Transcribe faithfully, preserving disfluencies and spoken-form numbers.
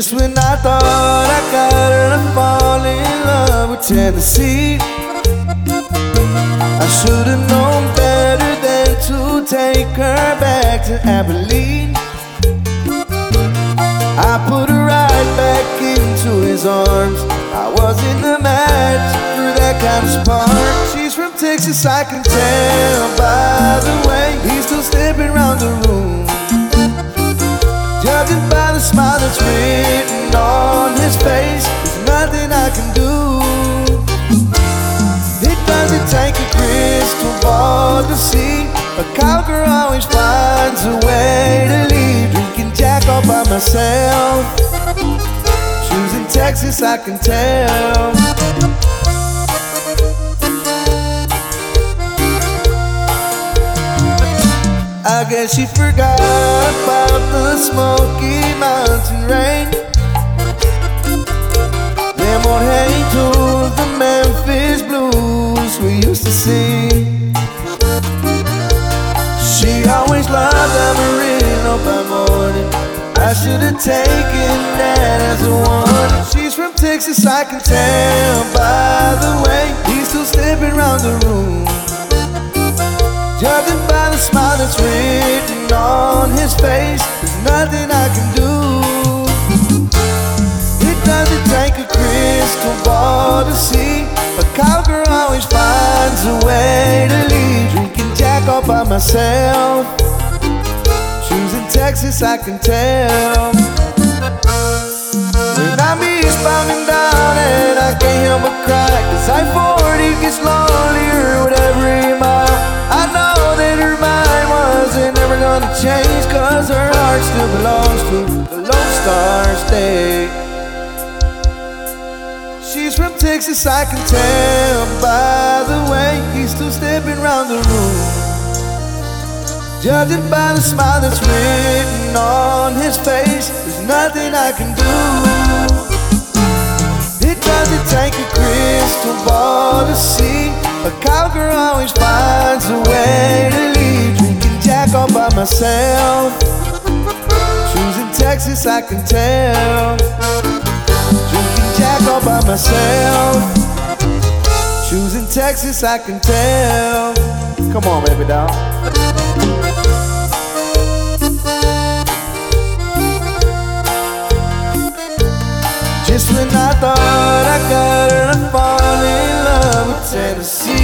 Just when I thought I got her to fall in love with Tennessee, I should've known better than to take her back to Abilene. I put her right back into his arms. I wasn't the match for that kind of spark. She's from Texas, I can tell by the way he's still stepping around the room, judging by the smile that's written on his face. There's nothing I can do. It doesn't take a crystal ball to see a cowgirl always finds a way to leave. Drinking Jack all by myself, choosing Texas, I can tell. I guess she forgot about the Smoky Mountain rain. Them old hate to the Memphis blues we used to sing. She always loved Amarillo by morning. I should've taken that as a warning. She's from Texas, I can tell by the way he's still stepping around the room, judging by the smile that's written on his face. There's nothing I can do. It doesn't take a crystal ball to see a cowgirl always finds a way to leave. Drinking Jack all by myself, choosing Texas, I can tell. When I'm eastbound and down and I can't help but cry, cause I forty gets lonelier with every mile. I know that her mind wasn't ever gonna change, cause her heart still belongs to the Lone Star State. She's from Texas, I can tell by the way he's still stepping around the room, judging by the smile that's written on his face. There's nothing I can do. It doesn't take a crystal ball to see a cowgirl always finds a way to leave. Drinking Jack all by myself, choosing Texas, I can tell. Drinking Jack all by myself, choosing Texas, I can tell. Come on, baby doll. Just when I thought I got her to fall in love with Tennessee,